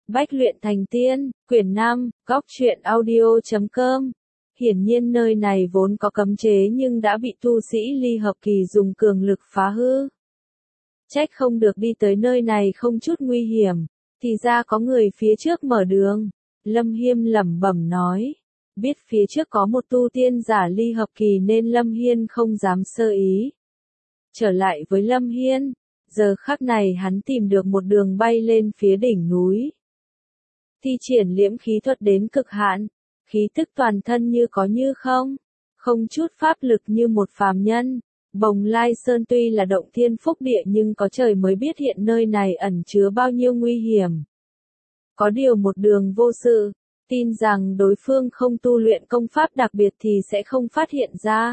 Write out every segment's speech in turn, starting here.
Bách luyện thành tiên, quyển 5, góc truyện audio.com. Hiển nhiên nơi này vốn có cấm chế nhưng đã bị tu sĩ ly hợp kỳ dùng cường lực phá hư. Trách không được đi tới nơi này không chút nguy hiểm, thì ra có người phía trước mở đường. Lâm Hiên lẩm bẩm nói. Biết phía trước có một tu tiên giả ly hợp kỳ nên Lâm Hiên không dám sơ ý. Trở lại với Lâm Hiên, giờ khắc này hắn tìm được một đường bay lên phía đỉnh núi. Thi triển liễm khí thuật đến cực hạn, khí tức toàn thân như có như không, không chút pháp lực như một phàm nhân. Bồng Lai Sơn tuy là động thiên phúc địa nhưng có trời mới biết hiện nơi này ẩn chứa bao nhiêu nguy hiểm. Có điều một đường vô sự, tin rằng đối phương không tu luyện công pháp đặc biệt thì sẽ không phát hiện ra.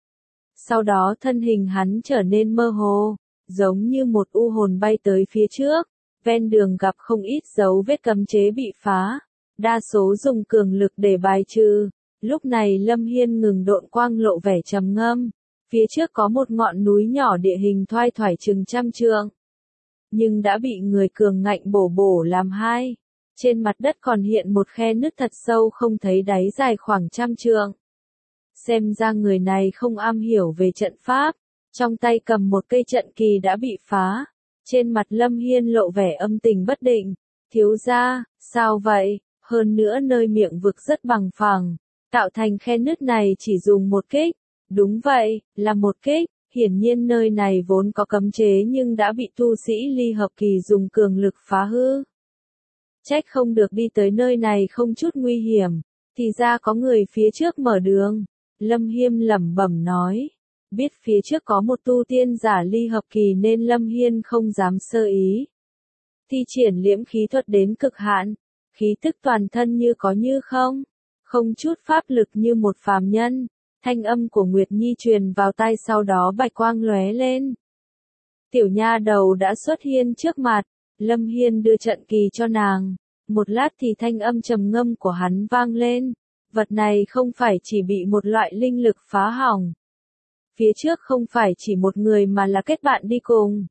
Sau đó thân hình hắn trở nên mơ hồ, giống như một u hồn bay tới phía trước. Ven đường gặp không ít dấu vết cấm chế bị phá, đa số dùng cường lực để bài trừ. Lúc này Lâm Hiên ngừng độn quang lộ vẻ trầm ngâm. Phía trước có một ngọn núi nhỏ địa hình thoai thoải chừng 100 trượng, nhưng đã bị người cường ngạnh bổ làm hai. Trên mặt đất còn hiện một khe nứt thật sâu không thấy đáy dài khoảng 100 trượng. Xem ra người này không am hiểu về trận pháp, trong tay cầm một cây trận kỳ đã bị phá. Trên mặt Lâm Hiên lộ vẻ âm tình bất định. Thiếu gia, sao vậy? Hơn nữa nơi miệng vực rất bằng phẳng, tạo thành khe nứt này chỉ dùng một kích. Đúng vậy, là một kích. Hiển nhiên nơi này vốn có cấm chế nhưng đã bị tu sĩ ly hợp kỳ dùng cường lực phá hư. Trách không được đi tới nơi này không chút nguy hiểm, thì ra có người phía trước mở đường. Lâm Hiên lẩm bẩm nói. Biết phía trước có một tu tiên giả ly hợp kỳ nên Lâm Hiên không dám sơ ý. Thi triển liễm khí thuật đến cực hạn, khí tức toàn thân như có như không, không chút pháp lực như một phàm nhân. Thanh âm của Nguyệt Nhi truyền vào tai sau đó bạch quang lóe lên. Tiểu nha đầu đã xuất hiện trước mặt, Lâm Hiên đưa trận kỳ cho nàng. Một lát thì thanh âm trầm ngâm của hắn vang lên. Vật này không phải chỉ bị một loại linh lực phá hỏng. Phía trước không phải chỉ một người mà là kết bạn đi cùng.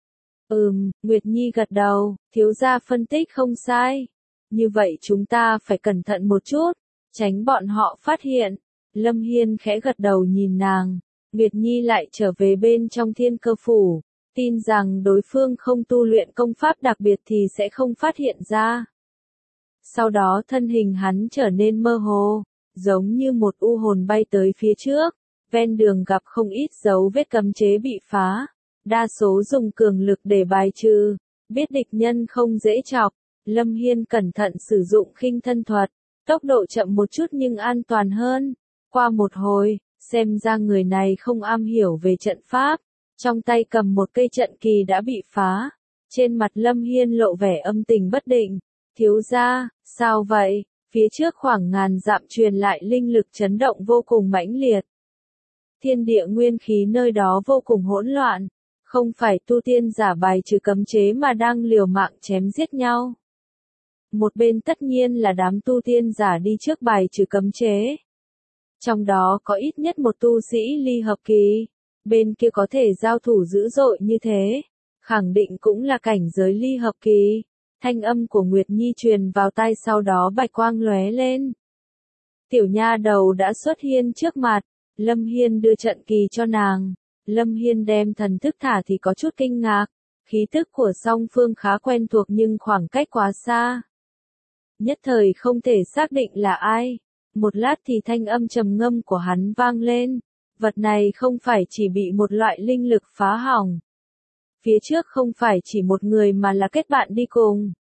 Nguyệt Nhi gật đầu, thiếu gia phân tích không sai. Như vậy chúng ta phải cẩn thận một chút, tránh bọn họ phát hiện. Lâm Hiên khẽ gật đầu nhìn nàng. Nguyệt Nhi lại trở về bên trong Thiên Cơ Phủ, tin rằng đối phương không tu luyện công pháp đặc biệt thì sẽ không phát hiện ra. Sau đó thân hình hắn trở nên mơ hồ, giống như một u hồn bay tới phía trước. Ven đường gặp không ít dấu vết cấm chế bị phá, đa số dùng cường lực để bài trừ. Biết địch nhân không dễ chọc, Lâm Hiên cẩn thận sử dụng khinh thân thuật, tốc độ chậm một chút nhưng an toàn hơn. Qua một hồi, xem ra người này không am hiểu về trận pháp, trong tay cầm một cây trận kỳ đã bị phá. Trên mặt Lâm Hiên lộ vẻ âm tình bất định. Thiếu gia, sao vậy? Phía trước khoảng ngàn dặm truyền lại linh lực chấn động vô cùng mãnh liệt. Thiên địa nguyên khí nơi đó vô cùng hỗn loạn, không phải tu tiên giả bài trừ cấm chế mà đang liều mạng chém giết nhau. Một bên tất nhiên là đám tu tiên giả đi trước bài trừ cấm chế. Trong đó có ít nhất một tu sĩ ly hợp kỳ, bên kia có thể giao thủ dữ dội như thế, khẳng định cũng là cảnh giới ly hợp kỳ. Thanh âm của Nguyệt Nhi truyền vào tai sau đó bạch quang lóe lên. Tiểu nha đầu đã xuất hiện trước mặt. Lâm Hiên đưa trận kỳ cho nàng. Lâm Hiên đem thần thức thả thì có chút kinh ngạc. Khí tức của song phương khá quen thuộc nhưng khoảng cách quá xa. Nhất thời không thể xác định là ai. Một lát thì thanh âm trầm ngâm của hắn vang lên. Vật này không phải chỉ bị một loại linh lực phá hỏng. Phía trước không phải chỉ một người mà là kết bạn đi cùng.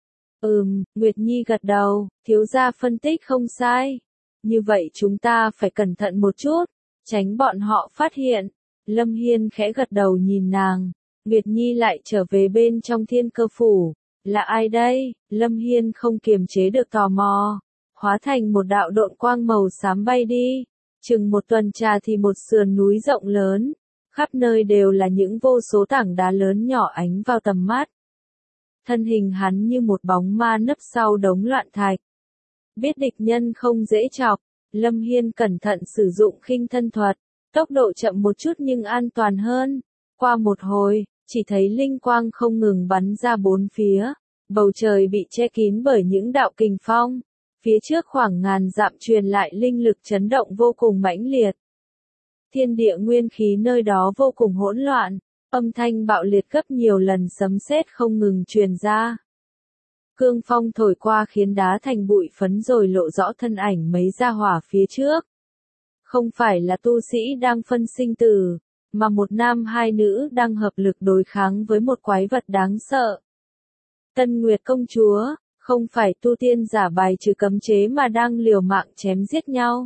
Nguyệt Nhi gật đầu, thiếu gia phân tích không sai. Như vậy chúng ta phải cẩn thận một chút, tránh bọn họ phát hiện. Lâm Hiên khẽ gật đầu nhìn nàng. Nguyệt Nhi lại trở về bên trong Thiên Cơ Phủ. Là ai đây? Lâm Hiên không kiềm chế được tò mò. Hóa thành một đạo độn quang màu xám bay đi. Chừng một tuần trà thì một sườn núi rộng lớn. Khắp nơi đều là những vô số tảng đá lớn nhỏ ánh vào tầm mắt. Thân hình hắn như một bóng ma nấp sau đống loạn thạch. Biết địch nhân không dễ chọc, Lâm Hiên cẩn thận sử dụng khinh thân thuật, tốc độ chậm một chút nhưng an toàn hơn. Qua một hồi, chỉ thấy linh quang không ngừng bắn ra bốn phía, Bầu trời bị che kín bởi những đạo kình phong. Phía trước khoảng ngàn dặm truyền lại linh lực chấn động vô cùng mãnh liệt. Thiên địa nguyên khí nơi đó vô cùng hỗn loạn, âm thanh bạo liệt gấp nhiều lần sấm sét không ngừng truyền ra. Cương phong thổi qua khiến đá thành bụi phấn rồi lộ rõ thân ảnh mấy gia hỏa phía trước. Không phải là tu sĩ đang phân sinh tử, mà một nam hai nữ đang hợp lực đối kháng với một quái vật đáng sợ. Tân Nguyệt công chúa, không phải tu tiên giả bài trừ cấm chế mà đang liều mạng chém giết nhau.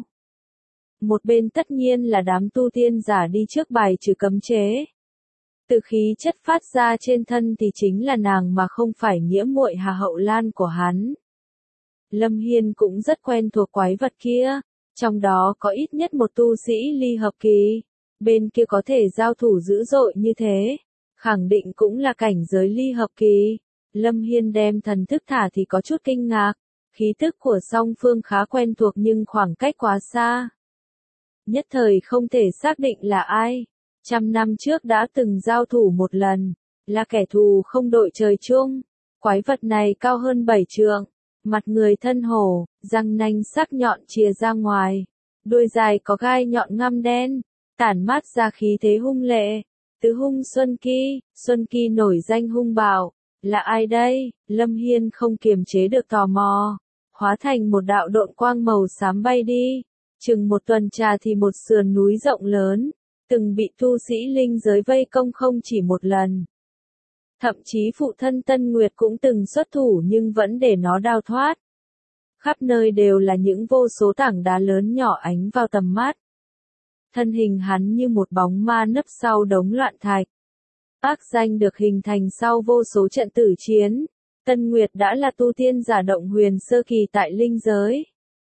Một bên tất nhiên là đám tu tiên giả đi trước bài trừ cấm chế. Từ khí chất phát ra trên thân thì chính là nàng mà không phải nghĩa muội Hà Hậu Lan của hắn. Lâm Hiên cũng rất quen thuộc quái vật kia, trong đó có ít nhất một tu sĩ ly hợp kỳ, bên kia có thể giao thủ dữ dội như thế, khẳng định cũng là cảnh giới ly hợp kỳ. Lâm Hiên đem thần thức thả thì có chút kinh ngạc, khí tức của song phương khá quen thuộc nhưng khoảng cách quá xa. Nhất thời không thể xác định là ai. 100 năm trước đã từng giao thủ một lần, là kẻ thù không đội trời chung. Quái vật này cao hơn 7 trượng, mặt người thân hổ, răng nanh sắc nhọn chìa ra ngoài, đuôi dài có gai nhọn ngăm đen, tản mát ra khí thế hung lệ. Tứ hung Xuân Kỳ nổi danh hung bạo, là ai đây? Lâm Hiên không kiềm chế được tò mò, hóa thành một đạo độn quang màu xám bay đi. Chừng một tuần trà thì một sườn núi rộng lớn, từng bị tu sĩ linh giới vây công không chỉ một lần. Thậm chí phụ thân Tân Nguyệt cũng từng xuất thủ nhưng vẫn để nó đào thoát. Khắp nơi đều là những vô số tảng đá lớn nhỏ ánh vào tầm mắt. Thân hình hắn như một bóng ma nấp sau đống loạn thạch. Ác danh được hình thành sau vô số trận tử chiến. Tân Nguyệt đã là tu tiên giả động huyền sơ kỳ tại linh giới.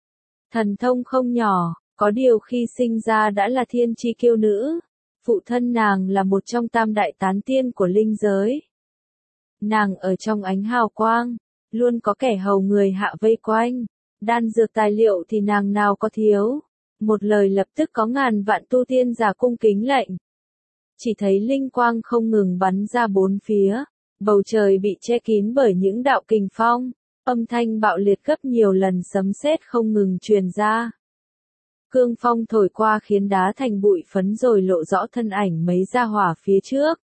Thần thông không nhỏ, có điều khi sinh ra đã là thiên chi kiêu nữ. Phụ thân nàng là một trong tam đại tán tiên của linh giới. Nàng ở trong ánh hào quang, luôn có kẻ hầu người hạ vây quanh. Đan dược tài liệu thì nàng nào có thiếu. Một lời lập tức có ngàn vạn tu tiên giả cung kính lệnh. Chỉ thấy linh quang không ngừng bắn ra bốn phía. Bầu trời bị che kín bởi những đạo kình phong. Âm thanh bạo liệt gấp nhiều lần sấm sét không ngừng truyền ra. Cương phong thổi qua khiến đá thành bụi phấn rồi lộ rõ thân ảnh mấy gia hỏa phía trước.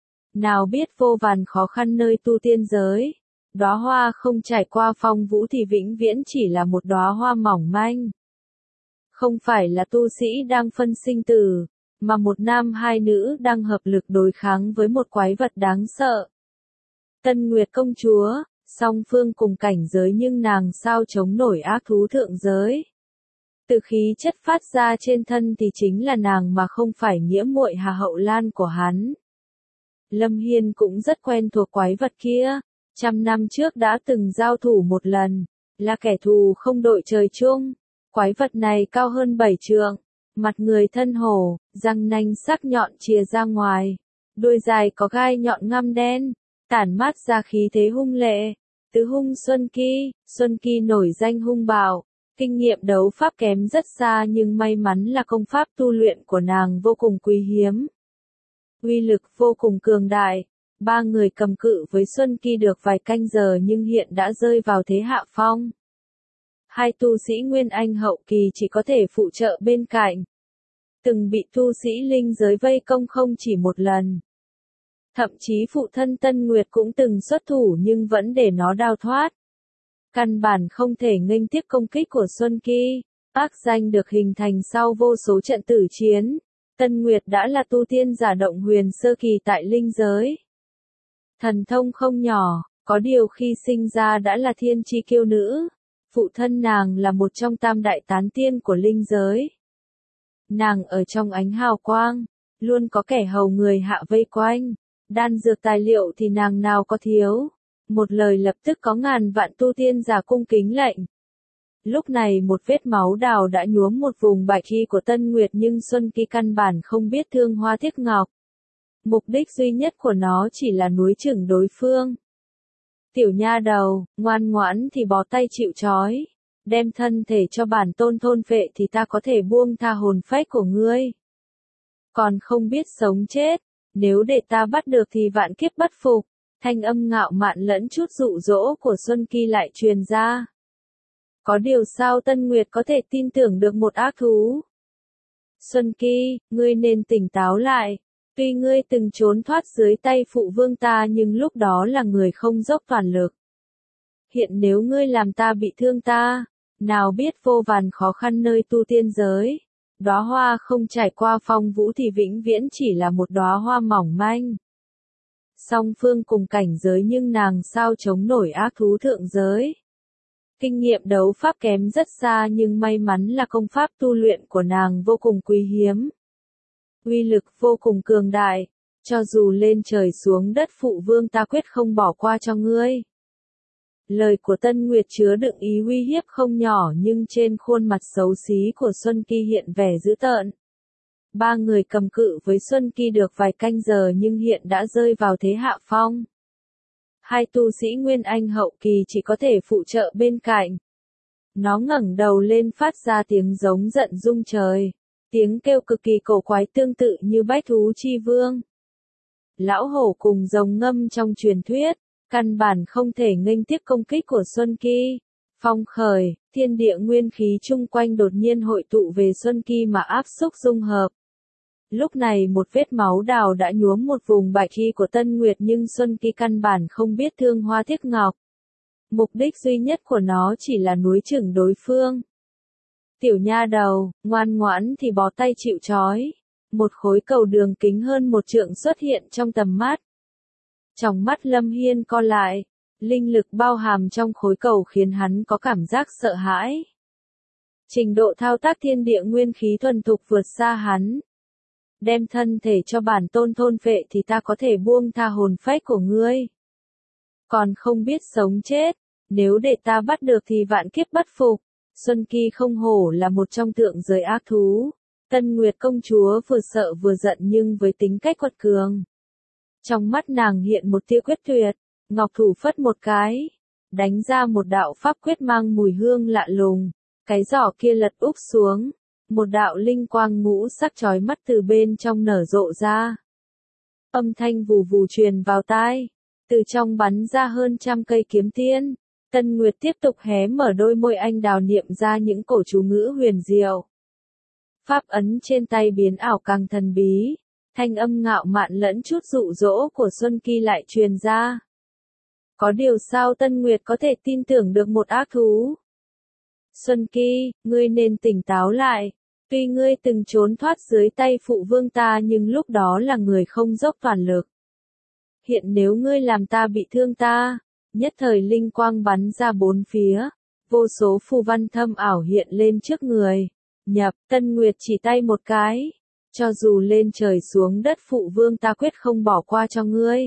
Nào biết vô vàn khó khăn nơi tu tiên giới. Đóa hoa không trải qua phong vũ thì vĩnh viễn chỉ là một đóa hoa mỏng manh. Không phải là tu sĩ đang phân sinh tử, mà một nam hai nữ đang hợp lực đối kháng với một quái vật đáng sợ. Tân Nguyệt công chúa, song phương cùng cảnh giới nhưng nàng sao chống nổi ác thú thượng giới. Từ khí chất phát ra trên thân thì chính là nàng mà không phải nghĩa muội Hà Hậu Lan của hắn. Lâm Hiên cũng rất quen thuộc quái vật kia, 100 năm trước đã từng giao thủ một lần, là kẻ thù không đội trời chung. Quái vật này cao hơn 7 trượng, mặt người thân hổ, răng nanh sắc nhọn chìa ra ngoài, đuôi dài có gai nhọn ngăm đen, tản mát ra khí thế hung lệ. Tứ hung Xuân Kỳ nổi danh hung bạo, kinh nghiệm đấu pháp kém rất xa nhưng may mắn là công pháp tu luyện của nàng vô cùng quý hiếm. Uy lực vô cùng cường đại, ba người cầm cự với Xuân Kỳ được vài canh giờ nhưng hiện đã rơi vào thế hạ phong. Hai tu sĩ Nguyên Anh hậu kỳ chỉ có thể phụ trợ bên cạnh. Từng bị tu sĩ linh giới vây công không chỉ một lần. Thậm chí phụ thân Tân Nguyệt cũng từng xuất thủ nhưng vẫn để nó đào thoát. Căn bản không thể nghênh tiếp công kích của Xuân Kỳ. Ác danh được hình thành sau vô số trận tử chiến. Tân Nguyệt đã là tu tiên giả động huyền sơ kỳ tại linh giới. Thần thông không nhỏ, có điều khi sinh ra đã là thiên chi kiêu nữ. Phụ thân nàng là một trong tam đại tán tiên của linh giới. Nàng ở trong ánh hào quang, luôn có kẻ hầu người hạ vây quanh. Đan dược tài liệu thì nàng nào có thiếu. Một lời lập tức có ngàn vạn tu tiên giả cung kính lệnh. Lúc này một vết máu đào đã nhuốm một vùng bạch y của Tân Nguyệt nhưng Xuân Kỳ căn bản không biết thương hoa tiếc ngọc. Mục đích duy nhất của nó chỉ là núi chửng đối phương. Tiểu nha đầu, ngoan ngoãn thì bó tay chịu trói. Đem thân thể cho bản tôn thôn phệ thì ta có thể buông tha hồn phách của ngươi. Còn không biết sống chết, nếu để ta bắt được thì vạn kiếp bất phục. thanh âm ngạo mạn lẫn chút dụ dỗ của Xuân Kỳ lại truyền ra. Có điều sao Tân Nguyệt có thể tin tưởng được một ác thú? Xuân Kỳ, ngươi nên tỉnh táo lại. Tuy ngươi từng trốn thoát dưới tay phụ vương ta nhưng lúc đó là người không dốc toàn lực. Hiện nếu ngươi làm ta bị thương ta, nào biết vô vàn khó khăn nơi tu tiên giới. Đóa hoa không trải qua phong vũ thì vĩnh viễn chỉ là một đóa hoa mỏng manh. Song phương cùng cảnh giới nhưng nàng sao chống nổi ác thú thượng giới. Kinh nghiệm đấu pháp kém rất xa nhưng may mắn là công pháp tu luyện của nàng vô cùng quý hiếm. Uy lực vô cùng cường đại, cho dù lên trời xuống đất phụ vương ta quyết không bỏ qua cho ngươi. Lời của Tân Nguyệt chứa đựng ý uy hiếp không nhỏ nhưng trên khuôn mặt xấu xí của Xuân Kỳ hiện vẻ dữ tợn. Ba người cầm cự với Xuân Kỳ được vài canh giờ nhưng hiện đã rơi vào thế hạ phong. Hai tu sĩ Nguyên Anh hậu kỳ chỉ có thể phụ trợ bên cạnh. Nó ngẩng đầu lên phát ra tiếng giống giận rung trời. Tiếng kêu cực kỳ cổ quái tương tự như bách thú chi vương. Lão hổ cùng rồng ngâm trong truyền thuyết, căn bản không thể nghênh tiếp công kích của Xuân Kỳ. Phong khởi, thiên địa nguyên khí chung quanh đột nhiên hội tụ về Xuân Kỳ mà áp xúc dung hợp. Lúc này một vết máu đào đã nhuốm một vùng bạch y của Tân Nguyệt nhưng Xuân Kỳ căn bản không biết thương hoa tiếc ngọc. Mục đích duy nhất của nó chỉ là nuối chửng đối phương. Tiểu nha đầu, ngoan ngoãn thì bó tay chịu trói. Một khối cầu đường kính hơn một trượng xuất hiện trong tầm mắt. Trong mắt Lâm Hiên co lại, linh lực bao hàm trong khối cầu khiến hắn có cảm giác sợ hãi. Trình độ thao tác thiên địa nguyên khí thuần thục vượt xa hắn. Đem thân thể cho bản tôn thôn phệ thì ta có thể buông tha hồn phách của ngươi. Còn không biết sống chết, nếu để ta bắt được thì vạn kiếp bất phục. Xuân Kỳ không hổ là một trong thượng giới ác thú. Tân Nguyệt công chúa vừa sợ vừa giận nhưng với tính cách quật cường. Trong mắt nàng hiện một tia quyết tuyệt, ngọc thủ phất một cái, đánh ra một đạo pháp quyết mang mùi hương lạ lùng, cái giỏ kia lật úp xuống, một đạo linh quang ngũ sắc chói mắt từ bên trong nở rộ ra. Âm thanh vù vù truyền vào tai, từ trong bắn ra hơn trăm cây kiếm tiên. Tân Nguyệt tiếp tục hé mở đôi môi anh đào niệm ra những cổ chú ngữ huyền diệu. Pháp ấn trên tay biến ảo càng thần bí, thanh âm ngạo mạn lẫn chút dụ dỗ của Xuân Kỳ lại truyền ra. Có điều sao Tân Nguyệt có thể tin tưởng được một ác thú? Xuân Kỳ, ngươi nên tỉnh táo lại. Tuy ngươi từng trốn thoát dưới tay phụ vương ta nhưng lúc đó là người không dốc toàn lực. Hiện nếu ngươi làm ta bị thương ta, nhất thời linh quang bắn ra bốn phía, vô số phù văn thâm ảo hiện lên trước người. Nhập, Tân Nguyệt chỉ tay một cái, cho dù lên trời xuống đất phụ vương ta quyết không bỏ qua cho ngươi.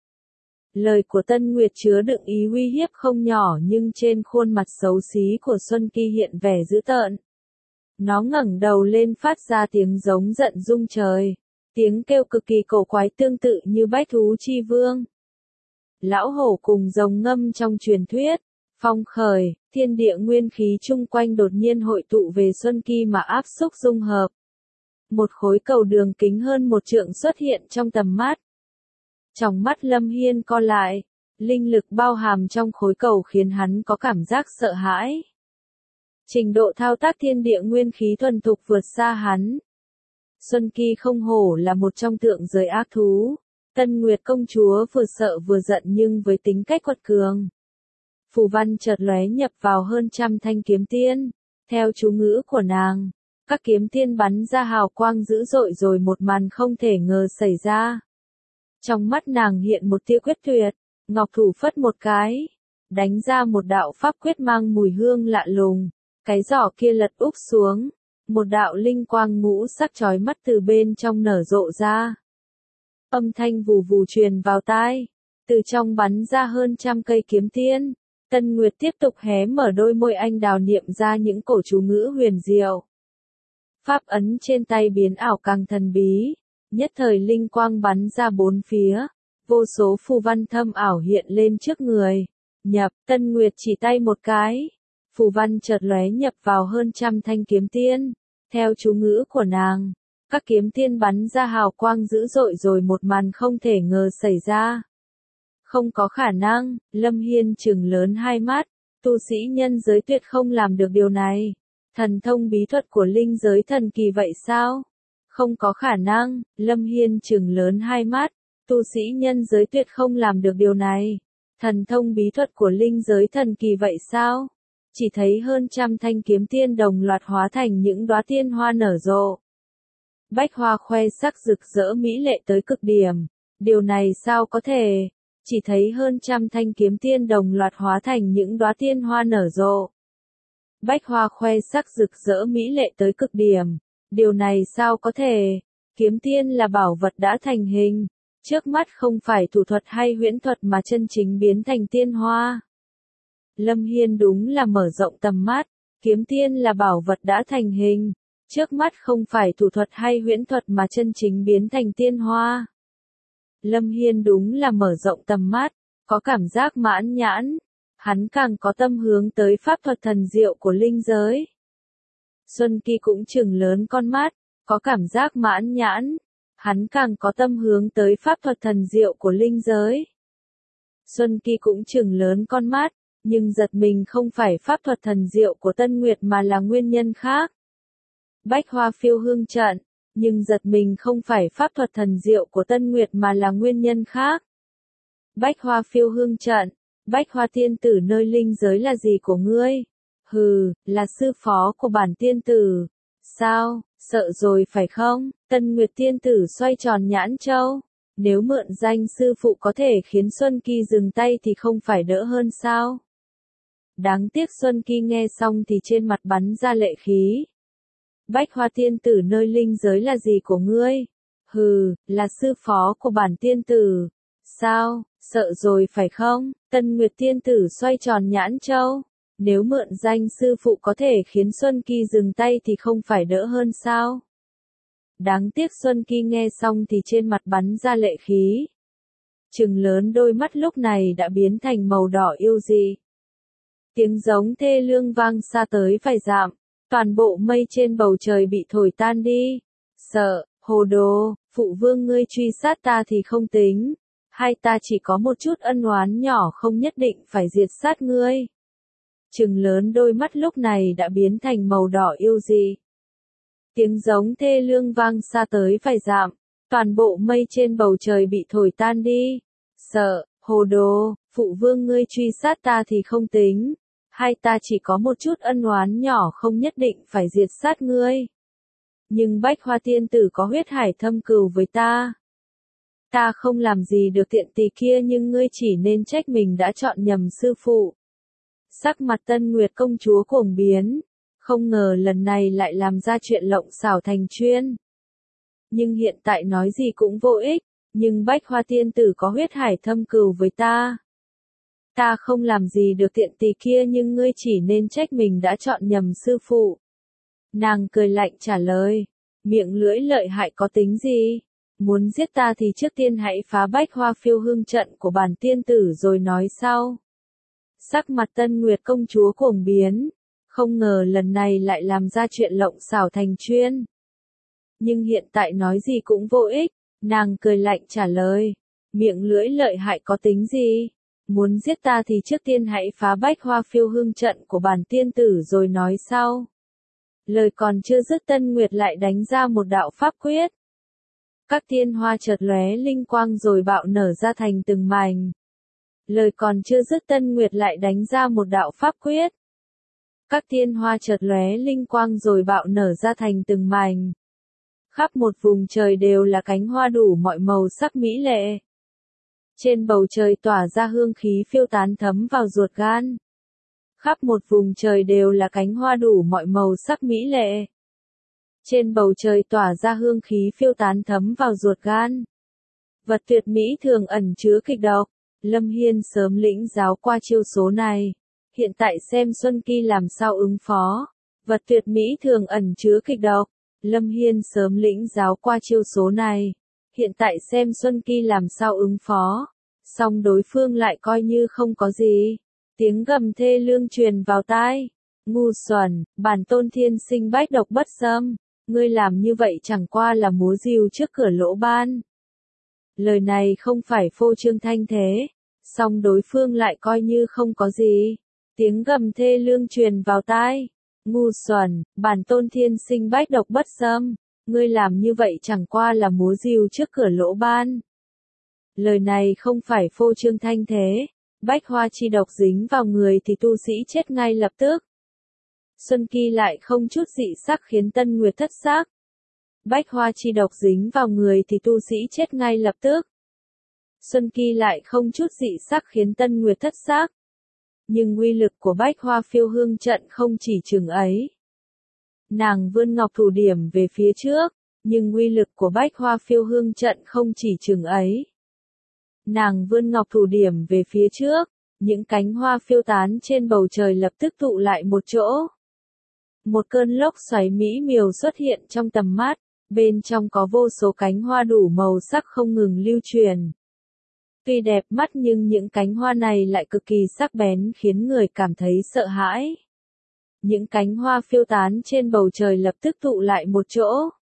Lời của Tân Nguyệt chứa đựng ý uy hiếp không nhỏ nhưng trên khuôn mặt xấu xí của Xuân Kỳ hiện vẻ dữ tợn. Nó ngẩng đầu lên phát ra tiếng giống giận rung trời. Tiếng kêu cực kỳ cổ quái tương tự như bách thú chi vương. Lão hổ cùng rồng ngâm trong truyền thuyết. Phong khởi, thiên địa nguyên khí chung quanh đột nhiên hội tụ về Xuân Kỳ mà áp xúc dung hợp. Một khối cầu đường kính hơn một trượng xuất hiện trong tầm mắt. Trong mắt Lâm Hiên co lại, linh lực bao hàm trong khối cầu khiến hắn có cảm giác sợ hãi. Trình độ thao tác thiên địa nguyên khí thuần thục vượt xa hắn. Xuân Kỳ không hổ là một trong thượng giới ác thú. Tân Nguyệt công chúa vừa sợ vừa giận nhưng với tính cách quật cường. Phù văn chợt lóe nhập vào hơn trăm thanh kiếm tiên. Theo chú ngữ của nàng, các kiếm tiên bắn ra hào quang dữ dội rồi một màn không thể ngờ xảy ra. Trong mắt nàng hiện một tia quyết tuyệt, ngọc thủ phất một cái, đánh ra một đạo pháp quyết mang mùi hương lạ lùng, cái giỏ kia lật úp xuống, một đạo linh quang ngũ sắc chói mắt từ bên trong nở rộ ra. Âm thanh vù vù truyền vào tai, từ trong bắn ra hơn trăm cây kiếm tiên. Tân Nguyệt tiếp tục hé mở đôi môi anh đào niệm ra những cổ chú ngữ huyền diệu. Pháp ấn trên tay biến ảo càng thần bí, nhất thời linh quang bắn ra bốn phía, vô số phù văn thâm ảo hiện lên trước người. Nhập, Tân Nguyệt chỉ tay một cái, phù văn chợt lóe nhập vào hơn trăm thanh kiếm tiên. Theo chú ngữ của nàng, các kiếm tiên bắn ra hào quang dữ dội rồi một màn không thể ngờ xảy ra. Không có khả năng, Lâm Hiên trừng lớn hai mắt, tu sĩ nhân giới tuyệt không làm được điều này. Thần thông bí thuật của linh giới thần kỳ vậy sao? Không có khả năng, Lâm Hiên trừng lớn hai mắt, tu sĩ nhân giới tuyệt không làm được điều này. Thần thông bí thuật của linh giới thần kỳ vậy sao? Chỉ thấy hơn trăm thanh kiếm tiên đồng loạt hóa thành những đóa tiên hoa nở rộ. Bách hoa khoe sắc rực rỡ mỹ lệ tới cực điểm. Điều này sao có thể? Chỉ thấy hơn trăm thanh kiếm tiên đồng loạt hóa thành những đóa tiên hoa nở rộ. Bách hoa khoe sắc rực rỡ mỹ lệ tới cực điểm. Điều này sao có thể? Kiếm tiên là bảo vật đã thành hình. Trước mắt không phải thủ thuật hay huyễn thuật mà chân chính biến thành tiên hoa. Lâm Hiên đúng là mở rộng tầm mắt. Kiếm tiên là bảo vật đã thành hình. Trước mắt không phải thủ thuật hay huyễn thuật mà chân chính biến thành tiên hoa. Lâm Hiên đúng là mở rộng tầm mắt, có cảm giác mãn nhãn. Hắn càng có tâm hướng tới pháp thuật thần diệu của linh giới. Xuân Kỳ cũng trừng lớn con mắt, có cảm giác mãn nhãn. Hắn càng có tâm hướng tới pháp thuật thần diệu của linh giới. Xuân Kỳ cũng trừng lớn con mắt, nhưng giật mình không phải pháp thuật thần diệu của Tân Nguyệt mà là nguyên nhân khác. Bách hoa phiêu hương trận, nhưng giật mình không phải pháp thuật thần diệu của Tân Nguyệt mà là nguyên nhân khác. Bách hoa phiêu hương trận, Bách hoa tiên tử nơi linh giới là gì của ngươi? Hừ, là sư phó của bản tiên tử. Sao, sợ rồi phải không? Tân Nguyệt tiên tử xoay tròn nhãn châu. Nếu mượn danh sư phụ có thể khiến Xuân Kỳ dừng tay thì không phải đỡ hơn sao? Đáng tiếc Xuân Kỳ nghe xong thì trên mặt bắn ra lệ khí. Bách hoa tiên tử nơi linh giới là gì của ngươi? Hừ, là sư phó của bản tiên tử. Sao, sợ rồi phải không? Tân Nguyệt tiên tử xoay tròn nhãn châu. Nếu mượn danh sư phụ có thể khiến Xuân Kỳ dừng tay thì không phải đỡ hơn sao? Đáng tiếc Xuân Kỳ nghe xong thì trên mặt bắn ra lệ khí. Trừng lớn đôi mắt lúc này đã biến thành màu đỏ yêu dị. Tiếng giống thê lương vang xa tới vài dặm. Toàn bộ mây trên bầu trời bị thổi tan đi. Sợ, hồ đồ, phụ vương ngươi truy sát ta thì không tính. Hai ta chỉ có một chút ân oán nhỏ không nhất định phải diệt sát ngươi. Trừng lớn đôi mắt lúc này đã biến thành màu đỏ yêu dị. Tiếng giống thê lương vang xa tới vài dặm. Toàn bộ mây trên bầu trời bị thổi tan đi. Sợ, hồ đồ, phụ vương ngươi truy sát ta thì không tính. Hai ta chỉ có một chút ân oán nhỏ không nhất định phải diệt sát ngươi. Nhưng Bách hoa tiên tử có huyết hải thâm cừu với ta. Ta không làm gì được tiện tỳ kia nhưng ngươi chỉ nên trách mình đã chọn nhầm sư phụ. Sắc mặt Tân Nguyệt công chúa cuồng biến. Không ngờ lần này lại làm ra chuyện lộng xảo thành chuyên. Nhưng hiện tại nói gì cũng vô ích. Nhưng Bách hoa tiên tử có huyết hải thâm cừu với ta. Ta không làm gì được tiện tỳ kia nhưng ngươi chỉ nên trách mình đã chọn nhầm sư phụ. Nàng cười lạnh trả lời. Miệng lưỡi lợi hại có tính gì? Muốn giết ta thì trước tiên hãy phá Bách hoa phiêu hương trận của bản tiên tử rồi nói sau. Sắc mặt Tân Nguyệt công chúa cuồng biến. Không ngờ lần này lại làm ra chuyện lộng xảo thành chuyên. Nhưng hiện tại nói gì cũng vô ích. Nàng cười lạnh trả lời. Miệng lưỡi lợi hại có tính gì? Muốn giết ta thì trước tiên hãy phá Bách hoa phiêu hương trận của bản tiên tử rồi nói sau. Lời còn chưa dứt Tân Nguyệt lại đánh ra một đạo pháp quyết. Các tiên hoa chợt lóe linh quang rồi bạo nở ra thành từng mảnh. Lời còn chưa dứt Tân Nguyệt lại đánh ra một đạo pháp quyết. Các tiên hoa chợt lóe linh quang rồi bạo nở ra thành từng mảnh. Khắp một vùng trời đều là cánh hoa đủ mọi màu sắc mỹ lệ. Trên bầu trời tỏa ra hương khí phiêu tán thấm vào ruột gan. Khắp một vùng trời đều là cánh hoa đủ mọi màu sắc mỹ lệ. Trên bầu trời tỏa ra hương khí phiêu tán thấm vào ruột gan. Vật tuyệt mỹ thường ẩn chứa kịch độc. Lâm Hiên sớm lĩnh giáo qua chiêu số này. Hiện tại xem Xuân Kỳ làm sao ứng phó. Vật tuyệt mỹ thường ẩn chứa kịch độc. Lâm Hiên sớm lĩnh giáo qua chiêu số này. Hiện tại xem Xuân Kỳ làm sao ứng phó. Song đối phương lại coi như không có gì. Tiếng gầm thê lương truyền vào tai. Ngu xuẩn, bản tôn thiên sinh bách độc bất xâm. Ngươi làm như vậy chẳng qua là múa rìu trước cửa lỗ ban. Lời này không phải phô trương thanh thế. Song đối phương lại coi như không có gì. Tiếng gầm thê lương truyền vào tai. Ngu xuẩn, bản tôn thiên sinh bách độc bất xâm. Ngươi làm như vậy chẳng qua là múa rìu trước cửa lỗ ban. Lời này không phải phô trương thanh thế. Bách hoa chi độc dính vào người thì tu sĩ chết ngay lập tức. Xuân Kỳ lại không chút dị sắc khiến Tân Nguyệt thất sắc. Bách hoa chi độc dính vào người thì tu sĩ chết ngay lập tức. Xuân Kỳ lại không chút dị sắc khiến Tân Nguyệt thất sắc. Nhưng uy lực của bách hoa phiêu hương trận không chỉ chừng ấy. Nàng vươn ngọc thủ điểm về phía trước, nhưng uy lực của bách hoa phiêu hương trận không chỉ chừng ấy. Nàng vươn ngọc thủ điểm về phía trước, những cánh hoa phiêu tán trên bầu trời lập tức tụ lại một chỗ. Một cơn lốc xoáy mỹ miều xuất hiện trong tầm mắt, bên trong có vô số cánh hoa đủ màu sắc không ngừng lưu truyền. Tuy đẹp mắt nhưng những cánh hoa này lại cực kỳ sắc bén khiến người cảm thấy sợ hãi. Những cánh hoa phiêu tán trên bầu trời lập tức tụ lại một chỗ.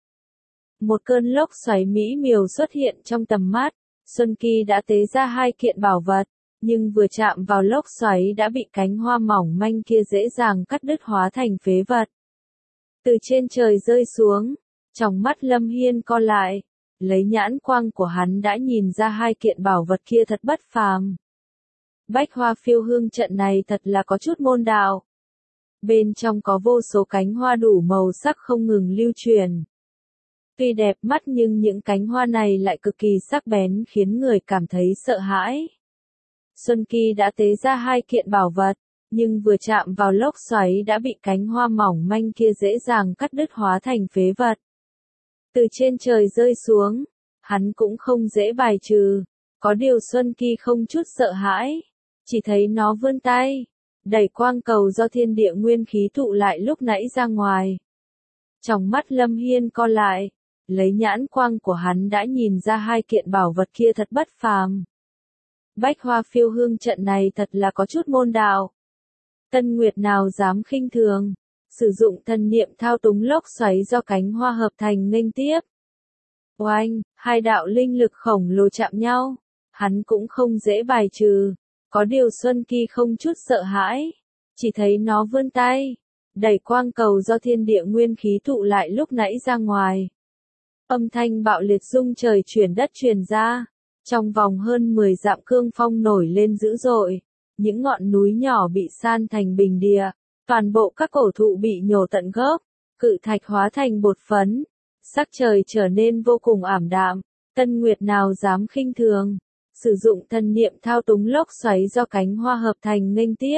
Một cơn lốc xoáy mỹ miều xuất hiện trong tầm mắt, Xuân Kỳ đã tế ra 2 kiện bảo vật, nhưng vừa chạm vào lốc xoáy đã bị cánh hoa mỏng manh kia dễ dàng cắt đứt hóa thành phế vật. Từ trên trời rơi xuống, trong mắt Lâm Hiên co lại, lấy nhãn quang của hắn đã nhìn ra 2 kiện bảo vật kia thật bất phàm. Bách hoa phiêu hương trận này thật là có chút môn đạo. Bên trong có vô số cánh hoa đủ màu sắc không ngừng lưu truyền. Tuy đẹp mắt nhưng những cánh hoa này lại cực kỳ sắc bén khiến người cảm thấy sợ hãi. Xuân Kỳ đã tế ra 2 kiện bảo vật, nhưng vừa chạm vào lốc xoáy đã bị cánh hoa mỏng manh kia dễ dàng cắt đứt hóa thành phế vật. Từ trên trời rơi xuống, hắn cũng không dễ bài trừ, có điều Xuân Kỳ không chút sợ hãi, chỉ thấy nó vươn tay, đẩy quang cầu do thiên địa nguyên khí tụ lại lúc nãy ra ngoài. Trong mắt Lâm Hiên co lại, lấy nhãn quang của hắn đã nhìn ra 2 kiện bảo vật kia thật bất phàm. Bách hoa phiêu hương trận này thật là có chút môn đạo. Tân Nguyệt nào dám khinh thường, sử dụng thần niệm thao túng lốc xoáy do cánh hoa hợp thành nghênh tiếp. Oanh, 2 đạo linh lực khổng lồ chạm nhau, hắn cũng không dễ bài trừ, có điều Xuân Kỳ không chút sợ hãi, chỉ thấy nó vươn tay, đẩy quang cầu do thiên địa nguyên khí tụ lại lúc nãy ra ngoài. Âm thanh bạo liệt rung trời chuyển đất truyền ra, trong vòng hơn 10 dặm cương phong nổi lên dữ dội, những ngọn núi nhỏ bị san thành bình địa, toàn bộ các cổ thụ bị nhổ tận gốc, cự thạch hóa thành bột phấn, sắc trời trở nên vô cùng ảm đạm. Tân Nguyệt nào dám khinh thường, sử dụng thần niệm thao túng lốc xoáy do cánh hoa hợp thành nghênh tiếp.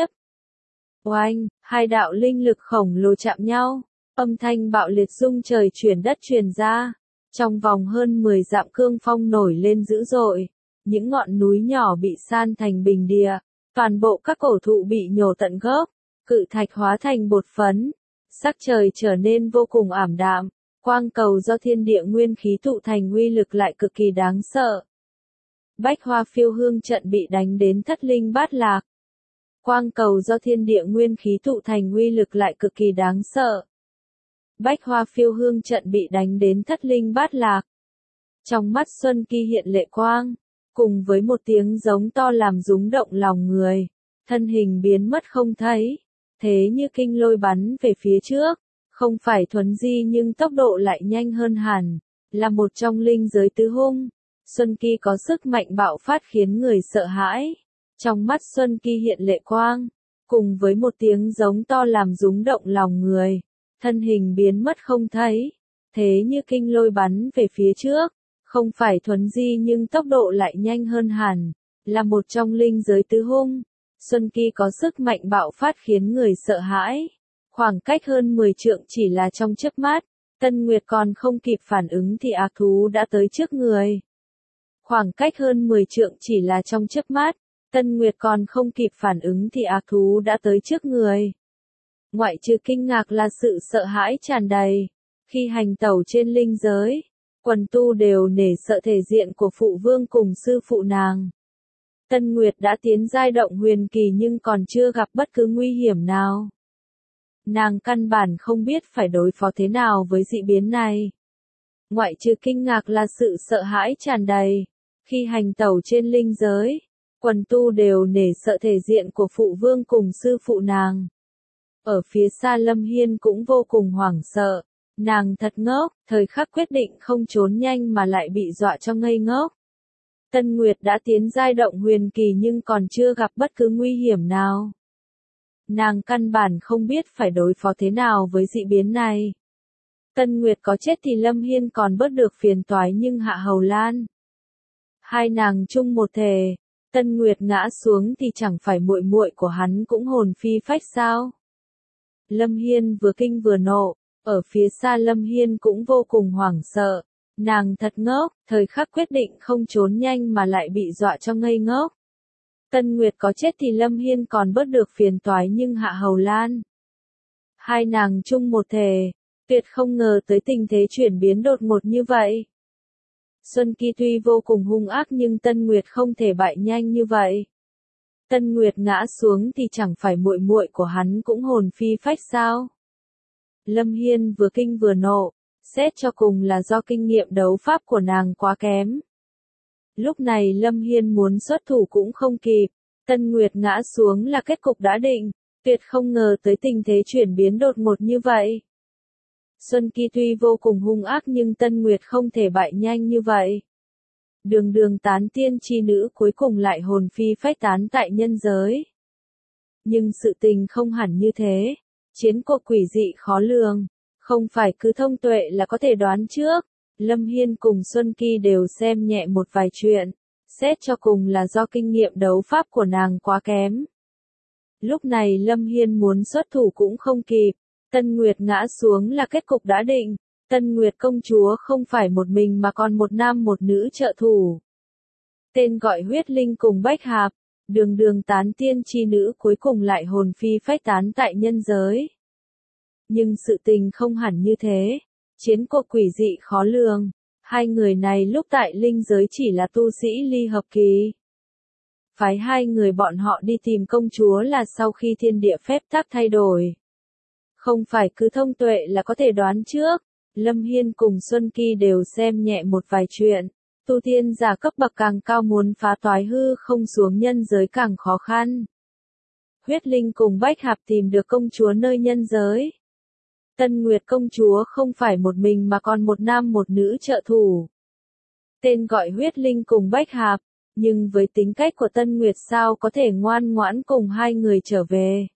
Oanh, 2 đạo linh lực khổng lồ chạm nhau, âm thanh bạo liệt rung trời chuyển đất truyền ra, trong vòng hơn 10 dặm cương phong nổi lên dữ dội, những ngọn núi nhỏ bị san thành bình địa, toàn bộ các cổ thụ bị nhổ tận gốc, cự thạch hóa thành bột phấn, sắc trời trở nên vô cùng ảm đạm, quang cầu do thiên địa nguyên khí tụ thành uy lực lại cực kỳ đáng sợ. Bách hoa phiêu hương trận bị đánh đến thất linh bát lạc. Quang cầu do thiên địa nguyên khí tụ thành uy lực lại cực kỳ đáng sợ. Bách hoa phiêu hương trận bị đánh đến thất linh bát lạc. Trong mắt Xuân Kỳ hiện lệ quang, cùng với một tiếng giống to làm rúng động lòng người, thân hình biến mất không thấy, thế như kinh lôi bắn về phía trước, không phải thuấn di nhưng tốc độ lại nhanh hơn hẳn, là một trong linh giới tứ hung. Xuân Kỳ có sức mạnh bạo phát khiến người sợ hãi. Trong mắt Xuân Kỳ hiện lệ quang, cùng với một tiếng giống to làm rúng động lòng người, thân hình biến mất không thấy, thế như kinh lôi bắn về phía trước, không phải thuấn di nhưng tốc độ lại nhanh hơn hẳn, là một trong linh giới tứ hung. Xuân Kỳ có sức mạnh bạo phát khiến người sợ hãi. Khoảng cách hơn 10 trượng chỉ là trong chớp mắt, Tân Nguyệt còn không kịp phản ứng thì ác thú đã tới trước người. Khoảng cách hơn 10 trượng chỉ là trong chớp mắt, Tân Nguyệt còn không kịp phản ứng thì ác thú đã tới trước người. Ngoại trừ kinh ngạc là sự sợ hãi tràn đầy. Khi hành tẩu trên linh giới, quần tu đều nể sợ thể diện của phụ vương cùng sư phụ nàng. Tân Nguyệt đã tiến giai động huyền kỳ nhưng còn chưa gặp bất cứ nguy hiểm nào. Nàng căn bản không biết phải đối phó thế nào với dị biến này. Ngoại trừ kinh ngạc là sự sợ hãi tràn đầy. Khi hành tẩu trên linh giới, Quần tu đều nể sợ thể diện của phụ vương cùng sư phụ nàng. Ở phía xa Lâm Hiên cũng vô cùng hoảng sợ. Nàng thật ngốc, thời khắc quyết định không trốn nhanh mà lại bị dọa cho ngây ngốc. Tân Nguyệt đã tiến giai động huyền kỳ nhưng còn chưa gặp bất cứ nguy hiểm nào. Nàng căn bản không biết phải đối phó thế nào với dị biến này. Tân Nguyệt có chết thì Lâm Hiên còn bớt được phiền toái nhưng Hạ Hầu Lan. Hai nàng chung một thể, Tân Nguyệt ngã xuống thì chẳng phải muội muội của hắn cũng hồn phi phách sao? Lâm Hiên vừa kinh vừa nộ, ở phía xa Lâm Hiên cũng vô cùng hoảng sợ. Nàng thật ngốc, thời khắc quyết định không trốn nhanh mà lại bị dọa cho ngây ngốc. Tân Nguyệt có chết thì Lâm Hiên còn bớt được phiền toái nhưng Hạ Hầu Lan. Hai nàng chung một thể, tuyệt không ngờ tới tình thế chuyển biến đột ngột như vậy. Xuân Kỳ tuy vô cùng hung ác nhưng Tân Nguyệt không thể bại nhanh như vậy. Tân Nguyệt ngã xuống thì chẳng phải muội muội của hắn cũng hồn phi phách sao? Lâm Hiên vừa kinh vừa nộ, xét cho cùng là do kinh nghiệm đấu pháp của nàng quá kém. Lúc này Lâm Hiên muốn xuất thủ cũng không kịp, Tân Nguyệt ngã xuống là kết cục đã định, tuyệt không ngờ tới tình thế chuyển biến đột ngột như vậy. Xuân Kỳ tuy vô cùng hung ác nhưng Tân Nguyệt không thể bại nhanh như vậy. Đường đường tán tiên chi nữ cuối cùng lại hồn phi phách tán tại nhân giới. Nhưng sự tình không hẳn như thế, chiến cuộc quỷ dị khó lường, không phải cứ thông tuệ là có thể đoán trước. Lâm Hiên cùng Xuân Kỳ đều xem nhẹ một vài chuyện, xét cho cùng là do kinh nghiệm đấu pháp của nàng quá kém. Lúc này Lâm Hiên muốn xuất thủ cũng không kịp, Tân Nguyệt ngã xuống là kết cục đã định, Tân Nguyệt công chúa không phải một mình mà còn một nam một nữ trợ thủ. Tên gọi Huyết Linh cùng Bách Hạp, đường đường tán tiên chi nữ cuối cùng lại hồn phi phách tán tại nhân giới. Nhưng sự tình không hẳn như thế, chiến cuộc quỷ dị khó lường, hai người này lúc tại linh giới chỉ là tu sĩ ly hợp kỳ. Phái hai người bọn họ đi tìm công chúa là sau khi thiên địa phép tắc thay đổi. Không phải cứ thông tuệ là có thể đoán trước, Lâm Hiên cùng Xuân Kỳ đều xem nhẹ một vài chuyện, tu tiên giả cấp bậc càng cao muốn phá toái hư không xuống nhân giới càng khó khăn. Huyết Linh cùng Bách Hạp tìm được công chúa nơi nhân giới. Tân Nguyệt công chúa không phải một mình mà còn một nam một nữ trợ thủ. Tên gọi Huyết Linh cùng Bách Hạp, nhưng với tính cách của Tân Nguyệt sao có thể ngoan ngoãn cùng hai người trở về.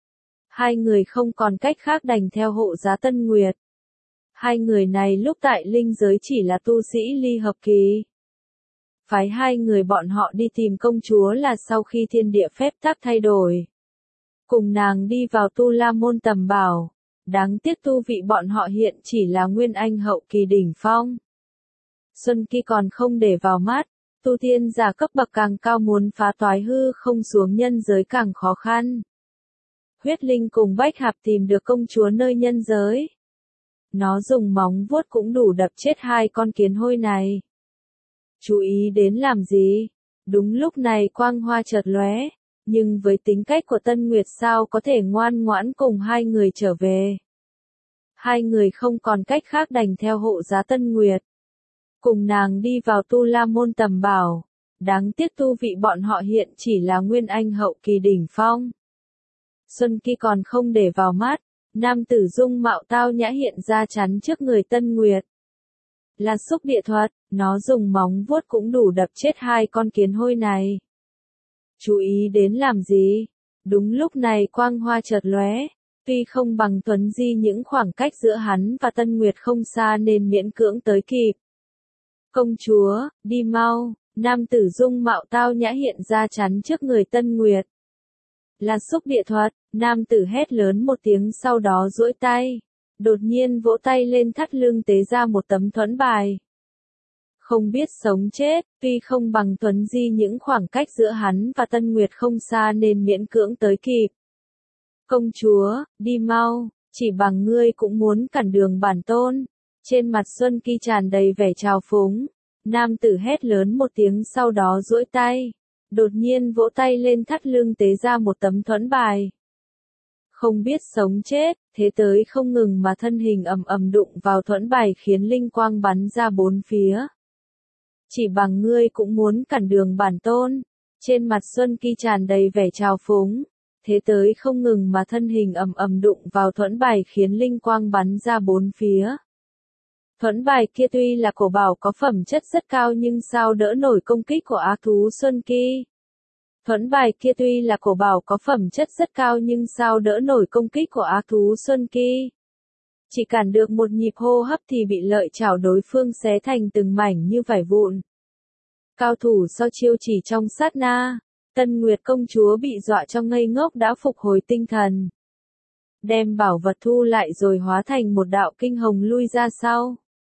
Hai người không còn cách khác đành theo hộ giá Tân Nguyệt. Hai người này lúc tại linh giới chỉ là tu sĩ ly hợp kỳ. Phái hai người bọn họ đi tìm công chúa là sau khi thiên địa phép tắc thay đổi. Cùng nàng đi vào Tu La Môn tầm bảo. Đáng tiếc tu vị bọn họ hiện chỉ là nguyên anh hậu kỳ đỉnh phong. Xuân Kỳ còn không để vào mắt, tu tiên giả cấp bậc càng cao muốn phá toái hư không xuống nhân giới càng khó khăn. Huyết Linh cùng Bách Hạp tìm được công chúa nơi nhân giới. Nó dùng móng vuốt cũng đủ đập chết hai con kiến hôi này. Chú ý đến làm gì? Đúng lúc này quang hoa chợt lóe, nhưng với tính cách của Tân Nguyệt sao có thể ngoan ngoãn cùng hai người trở về. Hai người không còn cách khác đành theo hộ giá Tân Nguyệt. Cùng nàng đi vào Tu La Môn tầm bảo. Đáng tiếc tu vị bọn họ hiện chỉ là nguyên anh hậu kỳ đỉnh phong. Xuân Kỳ còn không để vào mắt, nam tử dung mạo tao nhã hiện ra chắn trước người Tân Nguyệt. Là xúc địa thuật, nó dùng móng vuốt cũng đủ đập chết hai con kiến hôi này. Chú ý đến làm gì? Đúng lúc này quang hoa chợt lóe, tuy không bằng Tuấn Di những khoảng cách giữa hắn và Tân Nguyệt không xa nên miễn cưỡng tới kịp. Công chúa, đi mau, nam tử dung mạo tao nhã hiện ra chắn trước người Tân Nguyệt. Là xúc địa thuật, nam tử hét lớn một tiếng sau đó duỗi tay, đột nhiên vỗ tay lên thắt lưng tế ra một tấm thuẫn bài. Không biết sống chết, tuy không bằng Tuấn Di những khoảng cách giữa hắn và Tân Nguyệt không xa nên miễn cưỡng tới kịp. Công chúa, đi mau, chỉ bằng ngươi cũng muốn cản đường bản tôn. Trên mặt Xuân Kỳ tràn đầy vẻ trào phúng. Nam tử hét lớn một tiếng sau đó duỗi tay. Đột nhiên vỗ tay lên thắt lưng tế ra một tấm thuẫn bài. Không biết sống chết, thế tới không ngừng mà thân hình ầm ầm đụng vào thuẫn bài khiến linh quang bắn ra bốn phía. Chỉ bằng ngươi cũng muốn cản đường bản tôn. Trên mặt Xuân Kỳ tràn đầy vẻ trào phúng. Thế tới không ngừng mà thân hình ầm ầm đụng vào thuẫn bài khiến linh quang bắn ra bốn phía. Thuẫn bài kia tuy là cổ bảo có phẩm chất rất cao nhưng sao đỡ nổi công kích của ác thú Xuân Kỳ. Thuẫn bài kia tuy là cổ bảo có phẩm chất rất cao nhưng sao đỡ nổi công kích của ác thú Xuân Kỳ. Chỉ cản được một nhịp hô hấp thì bị lợi chảo đối phương xé thành từng mảnh như vải vụn. Cao thủ so chiêu chỉ trong sát na, Tân Nguyệt công chúa bị dọa cho ngây ngốc đã phục hồi tinh thần. Đem bảo vật thu lại rồi hóa thành một đạo kinh hồng lui ra sau.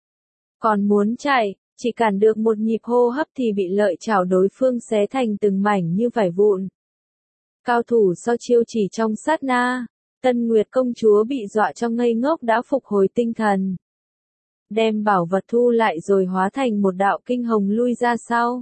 Còn muốn chạy, chỉ cản được một nhịp hô hấp thì bị lợi chảo đối phương xé thành từng mảnh như vải vụn. Cao thủ so chiêu chỉ trong sát na, Tân Nguyệt công chúa bị dọa cho ngây ngốc đã phục hồi tinh thần. Đem bảo vật thu lại rồi hóa thành một đạo kinh hồng lui ra sau.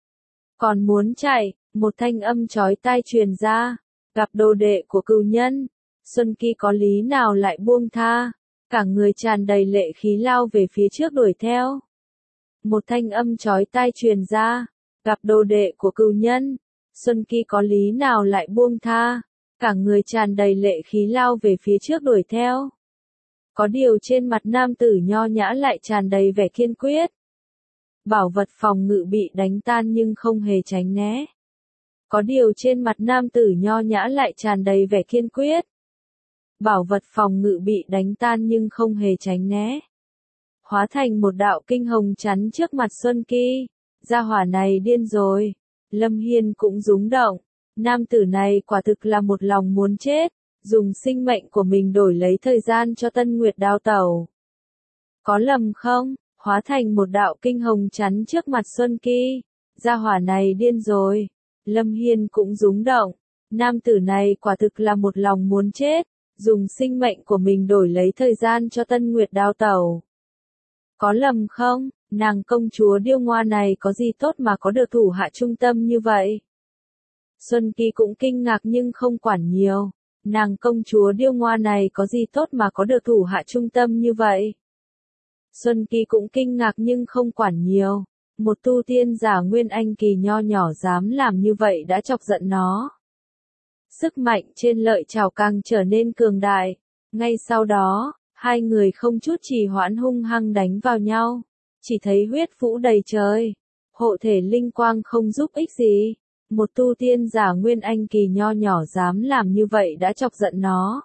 Còn muốn chạy, một thanh âm chói tai truyền ra, gặp đồ đệ của cừu nhân, Xuân Kỳ có lý nào lại buông tha, cả người tràn đầy lệ khí lao về phía trước đuổi theo. Một thanh âm chói tai truyền ra, gặp đồ đệ của cừu nhân, Xuân Kỳ có lý nào lại buông tha, cả người tràn đầy lệ khí lao về phía trước đuổi theo. Có điều trên mặt nam tử nho nhã lại tràn đầy vẻ kiên quyết. Bảo vật phòng ngự bị đánh tan nhưng không hề tránh né. Có điều trên mặt nam tử nho nhã lại tràn đầy vẻ kiên quyết. Bảo vật phòng ngự bị đánh tan nhưng không hề tránh né. Hóa thành một đạo kinh hồng chắn trước mặt Xuân Kỳ. Gia hỏa này điên rồi. Lâm Hiên cũng rúng động. Nam tử này quả thực là một lòng muốn chết. Dùng sinh mệnh của mình đổi lấy thời gian cho Tân Nguyệt đào tẩu. Có lầm không? Hóa thành một đạo kinh hồng chắn trước mặt Xuân Kỳ. Gia hỏa này điên rồi. Lâm Hiên cũng rúng động. Nam tử này quả thực là một lòng muốn chết. Dùng sinh mệnh của mình đổi lấy thời gian cho Tân Nguyệt đào tẩu. Có lầm không? Nàng công chúa điêu ngoa này có gì tốt mà có được thủ hạ trung tâm như vậy? Xuân Kỳ cũng kinh ngạc nhưng không quản nhiều. Nàng công chúa điêu ngoa này có gì tốt mà có được thủ hạ trung tâm như vậy? Xuân Kỳ cũng kinh ngạc nhưng không quản nhiều. Một tu tiên giả Nguyên Anh kỳ nho nhỏ dám làm như vậy đã chọc giận nó. Sức mạnh trên lợi chảo càng trở nên cường đại. Ngay sau đó, hai người không chút trì hoãn hung hăng đánh vào nhau. Chỉ thấy huyết vũ đầy trời. Hộ thể linh quang không giúp ích gì. Một tu tiên giả Nguyên Anh kỳ nho nhỏ dám làm như vậy đã chọc giận nó.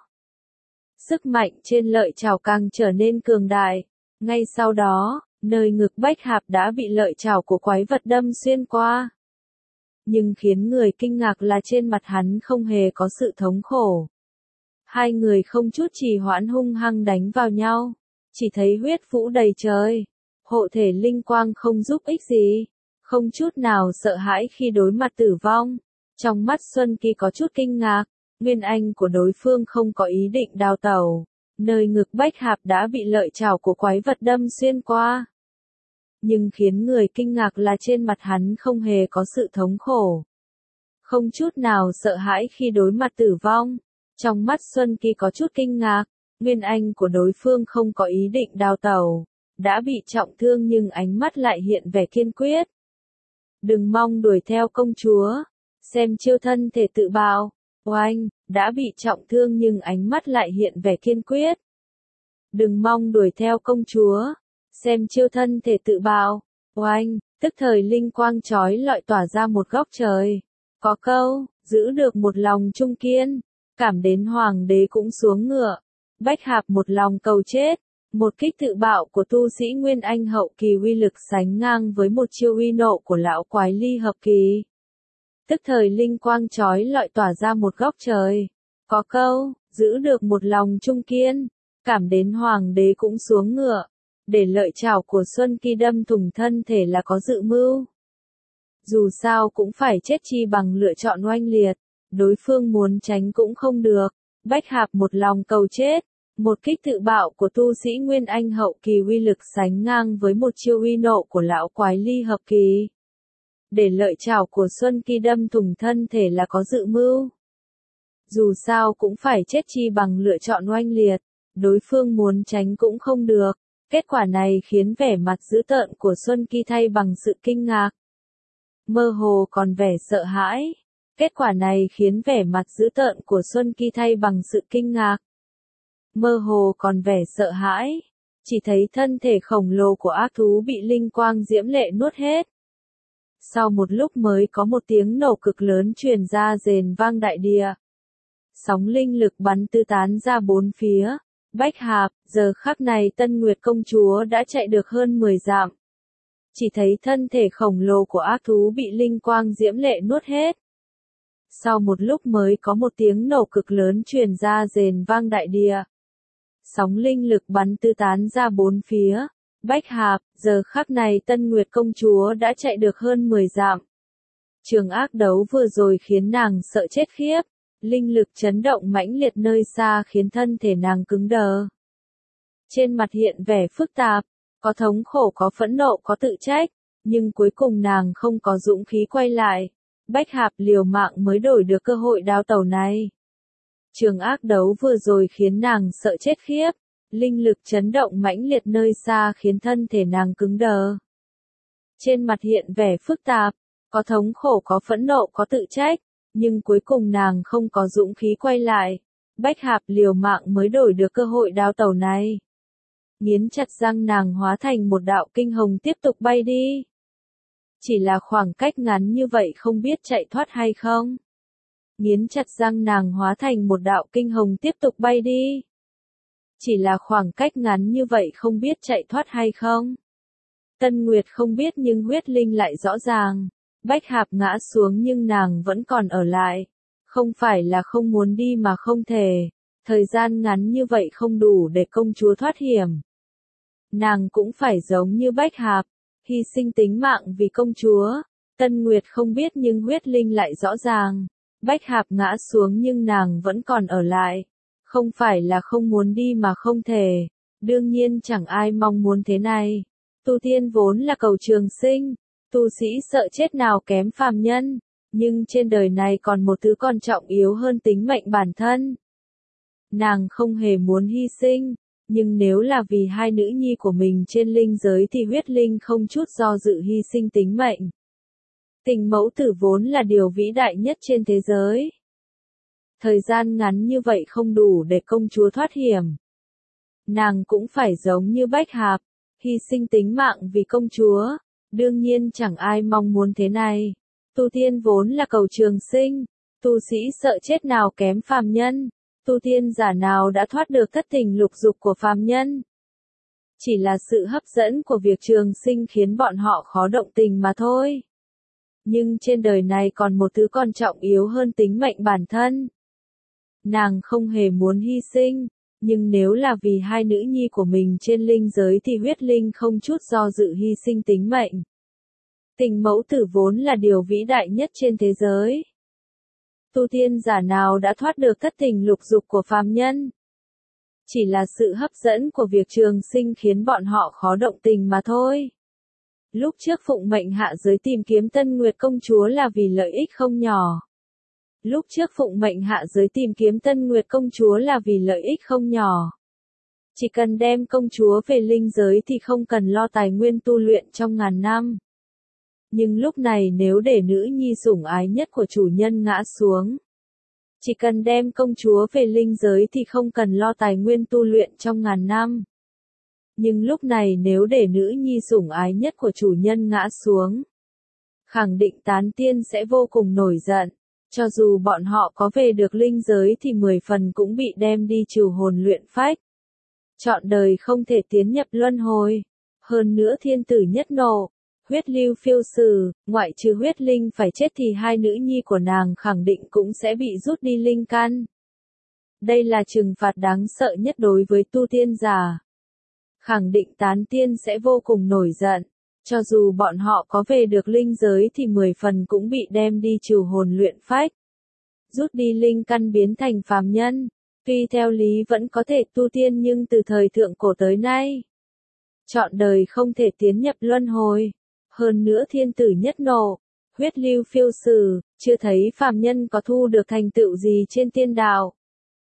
Sức mạnh trên lợi chảo càng trở nên cường đại. Ngay sau đó, nơi ngực Bách Hạp đã bị lợi chảo của quái vật đâm xuyên qua. Nhưng khiến người kinh ngạc là trên mặt hắn không hề có sự thống khổ. Hai người không chút trì hoãn hung hăng đánh vào nhau. Chỉ thấy huyết vũ đầy trời. Hộ thể linh quang không giúp ích gì. Không chút nào sợ hãi khi đối mặt tử vong. Trong mắt Xuân Kỳ có chút kinh ngạc. Nguyên Anh của đối phương không có ý định đào tẩu. Nơi ngực Bách Hạp đã bị lợi chảo của quái vật đâm xuyên qua. Nhưng khiến người kinh ngạc là trên mặt hắn không hề có sự thống khổ. Không chút nào sợ hãi khi đối mặt tử vong. Trong mắt Xuân Kỳ có chút kinh ngạc. Nguyên Anh của đối phương không có ý định đào tẩu. Đã bị trọng thương nhưng ánh mắt lại hiện vẻ kiên quyết. Đừng mong đuổi theo công chúa. Xem chiêu thân thể tự bào. Oanh, đã bị trọng thương nhưng ánh mắt lại hiện vẻ kiên quyết. Đừng mong đuổi theo công chúa. Xem chiêu thân thể tự bào. Oanh, tức thời linh quang chói lọi tỏa ra một góc trời. Có câu, giữ được một lòng trung kiên. Cảm đến hoàng đế cũng xuống ngựa. Bách Hạp một lòng cầu chết. Một kích tự bạo của tu sĩ Nguyên Anh hậu kỳ uy lực sánh ngang với một chiêu uy nộ của lão quái ly hợp kỳ. Tức thời linh quang chói lọi tỏa ra một góc trời. Có câu, giữ được một lòng trung kiên. Cảm đến hoàng đế cũng xuống ngựa. Để lợi chảo của Xuân Kỳ đâm thủng thân thể là có dự mưu. Dù sao cũng phải chết chi bằng lựa chọn oanh liệt. Đối phương muốn tránh cũng không được. Bách Hạp một lòng cầu chết. Một kích tự bạo của tu sĩ Nguyên Anh hậu kỳ uy lực sánh ngang với một chiêu uy nộ của lão quái ly hợp kỳ. Để lợi chảo của Xuân Kỳ đâm thủng thân thể là có dự mưu. Dù sao cũng phải chết chi bằng lựa chọn oanh liệt. Đối phương muốn tránh cũng không được. Kết quả này khiến vẻ mặt dữ tợn của Xuân Kỳ thay bằng sự kinh ngạc. mơ hồ còn vẻ sợ hãi. Kết quả này khiến vẻ mặt dữ tợn của Xuân Kỳ thay bằng sự kinh ngạc. Mơ hồ còn vẻ sợ hãi, chỉ thấy thân thể khổng lồ của ác thú bị linh quang diễm lệ nuốt hết. Sau một lúc mới có một tiếng nổ cực lớn truyền ra rền vang đại địa. Sóng linh lực bắn tứ tán ra bốn phía. Bách Hạp, giờ khắc này Tân Nguyệt công chúa đã chạy được hơn 10 dặm. Chỉ thấy thân thể khổng lồ của ác thú bị linh quang diễm lệ nuốt hết. Sau một lúc mới có một tiếng nổ cực lớn truyền ra rền vang đại địa. Sóng linh lực bắn tứ tán ra bốn phía. Bách Hạp, giờ khắc này Tân Nguyệt công chúa đã chạy được hơn 10 dặm. Trường ác đấu vừa rồi khiến nàng sợ chết khiếp. Linh lực chấn động mãnh liệt nơi xa khiến thân thể nàng cứng đờ. Trên mặt hiện vẻ phức tạp, có thống khổ có phẫn nộ có tự trách, nhưng cuối cùng nàng không có dũng khí quay lại. Bách Hạp liều mạng mới đổi được cơ hội đào tẩu này. Trường ác đấu vừa rồi khiến nàng sợ chết khiếp. Linh lực chấn động mãnh liệt nơi xa khiến thân thể nàng cứng đờ. Trên mặt hiện vẻ phức tạp, có thống khổ có phẫn nộ có tự trách, nhưng cuối cùng nàng không có dũng khí quay lại. Bách Hạp liều mạng mới đổi được cơ hội đào tẩu này. Nghiến chặt răng nàng hóa thành một đạo kinh hồng tiếp tục bay đi. Chỉ là khoảng cách ngắn như vậy không biết chạy thoát hay không. Nghiến chặt răng nàng hóa thành một đạo kinh hồng tiếp tục bay đi. Chỉ là khoảng cách ngắn như vậy không biết chạy thoát hay không. Tân Nguyệt không biết nhưng huyết linh lại rõ ràng. Bách Hạp ngã xuống nhưng nàng vẫn còn ở lại. Không phải là không muốn đi mà không thể. Thời gian ngắn như vậy không đủ để công chúa thoát hiểm. Nàng cũng phải giống như Bách Hạp, hy sinh tính mạng vì công chúa. Tân Nguyệt không biết nhưng huyết linh lại rõ ràng. Bách Hạp ngã xuống nhưng nàng vẫn còn ở lại. Không phải là không muốn đi mà không thể. Đương nhiên chẳng ai mong muốn thế này. Tu tiên vốn là cầu trường sinh. Tu sĩ sợ chết nào kém phàm nhân. Nhưng trên đời này còn một thứ quan trọng yếu hơn tính mệnh bản thân. Nàng không hề muốn hy sinh. Nhưng nếu là vì hai nữ nhi của mình trên linh giới thì huyết linh không chút do dự hy sinh tính mệnh. Tình mẫu tử vốn là điều vĩ đại nhất trên thế giới. Thời gian ngắn như vậy không đủ để công chúa thoát hiểm. Nàng cũng phải giống như Bách Hạp, hy sinh tính mạng vì công chúa. Đương nhiên chẳng ai mong muốn thế này. Tu tiên vốn là cầu trường sinh. Tu sĩ sợ chết nào kém phàm nhân. Tu tiên giả nào đã thoát được thất tình lục dục của phàm nhân. Chỉ là sự hấp dẫn của việc trường sinh khiến bọn họ khó động tình mà thôi. Nhưng trên đời này còn một thứ quan trọng yếu hơn tính mệnh bản thân. Nàng không hề muốn hy sinh, nhưng nếu là vì hai nữ nhi của mình trên linh giới thì huyết linh không chút do dự hy sinh tính mệnh. Tình mẫu tử vốn là điều vĩ đại nhất trên thế giới. Tu tiên giả nào đã thoát được thất tình lục dục của phàm nhân. Chỉ là sự hấp dẫn của việc trường sinh khiến bọn họ khó động tình mà thôi. Lúc trước phụng mệnh hạ giới tìm kiếm Tân Nguyệt công chúa là vì lợi ích không nhỏ. Lúc trước phụng mệnh hạ giới tìm kiếm Tân Nguyệt công chúa là vì lợi ích không nhỏ. Chỉ cần đem công chúa về linh giới thì không cần lo tài nguyên tu luyện trong ngàn năm. Nhưng lúc này nếu để nữ nhi sủng ái nhất của chủ nhân ngã xuống. Chỉ cần đem công chúa về linh giới thì không cần lo tài nguyên tu luyện trong ngàn năm. Nhưng lúc này nếu để nữ nhi sủng ái nhất của chủ nhân ngã xuống. Khẳng định tán tiên sẽ vô cùng nổi giận. Cho dù bọn họ có về được linh giới thì 10 phần cũng bị đem đi trừ hồn luyện phách. Trọn đời không thể tiến nhập luân hồi. Hơn nữa thiên tử nhất nộ. Huyết lưu phiêu sử, ngoại trừ huyết linh phải chết thì hai nữ nhi của nàng khẳng định cũng sẽ bị rút đi linh căn. Đây là trừng phạt đáng sợ nhất đối với tu tiên giả. Khẳng định tán tiên sẽ vô cùng nổi giận. Cho dù bọn họ có về được linh giới thì 10 phần cũng bị đem đi trừ hồn luyện phách. Rút đi linh căn biến thành phàm nhân. Tuy theo lý vẫn có thể tu tiên nhưng từ thời thượng cổ tới nay. Trọn đời không thể tiến nhập luân hồi. Hơn nữa thiên tử nhất nộ. Huyết lưu phiêu sử, chưa thấy phàm nhân có thu được thành tựu gì trên tiên đạo.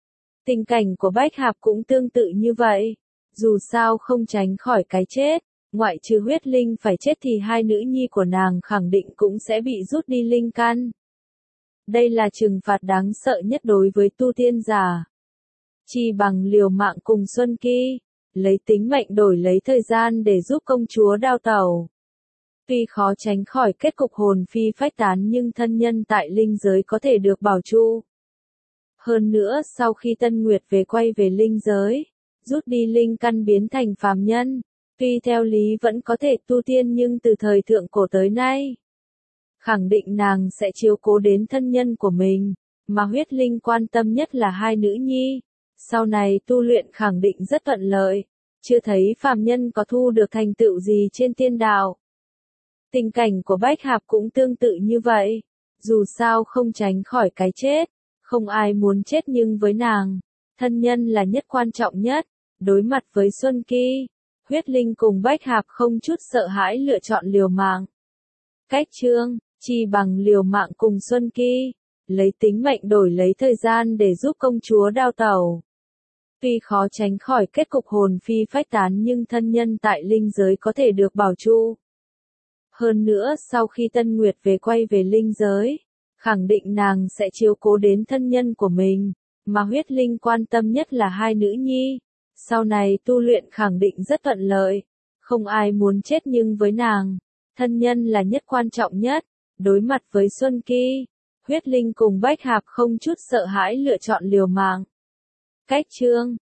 Tình cảnh của Bách Hạp cũng tương tự như vậy. Dù sao không tránh khỏi cái chết. Ngoại trừ huyết linh phải chết thì hai nữ nhi của nàng khẳng định cũng sẽ bị rút đi linh căn. Đây là trừng phạt đáng sợ nhất đối với tu tiên giả. Chi bằng liều mạng cùng Xuân Kỳ, lấy tính mệnh đổi lấy thời gian để giúp công chúa đào tẩu. Tuy khó tránh khỏi kết cục hồn phi phách tán nhưng thân nhân tại linh giới có thể được bảo trụ. Hơn nữa sau khi Tân Nguyệt về quay về linh giới, rút đi linh căn biến thành phàm nhân, tuy theo lý vẫn có thể tu tiên nhưng từ thời thượng cổ tới nay, khẳng định nàng sẽ chiếu cố đến thân nhân của mình, mà huyết linh quan tâm nhất là hai nữ nhi. Sau này tu luyện khẳng định rất thuận lợi, chưa thấy phàm nhân có thu được thành tựu gì trên tiên đạo. Tình cảnh của Bách Hạp cũng tương tự như vậy, dù sao không tránh khỏi cái chết, không ai muốn chết nhưng với nàng, thân nhân là nhất quan trọng nhất. Đối mặt với Xuân Kỳ, huyết linh cùng Bách Hạp không chút sợ hãi lựa chọn liều mạng. Cách chương, chi bằng liều mạng cùng Xuân Kỳ, lấy tính mệnh đổi lấy thời gian để giúp công chúa đào tẩu. Tuy khó tránh khỏi kết cục hồn phi phách tán nhưng thân nhân tại linh giới có thể được bảo trụ. Hơn nữa sau khi Tân Nguyệt về quay về linh giới, khẳng định nàng sẽ chiếu cố đến thân nhân của mình, mà huyết linh quan tâm nhất là hai nữ nhi. Sau này tu luyện khẳng định rất thuận lợi, không ai muốn chết nhưng với nàng, thân nhân là nhất quan trọng nhất. Đối mặt với Xuân Kỳ, huyết linh cùng Bách Hạp không chút sợ hãi lựa chọn liều mạng. Cách chương,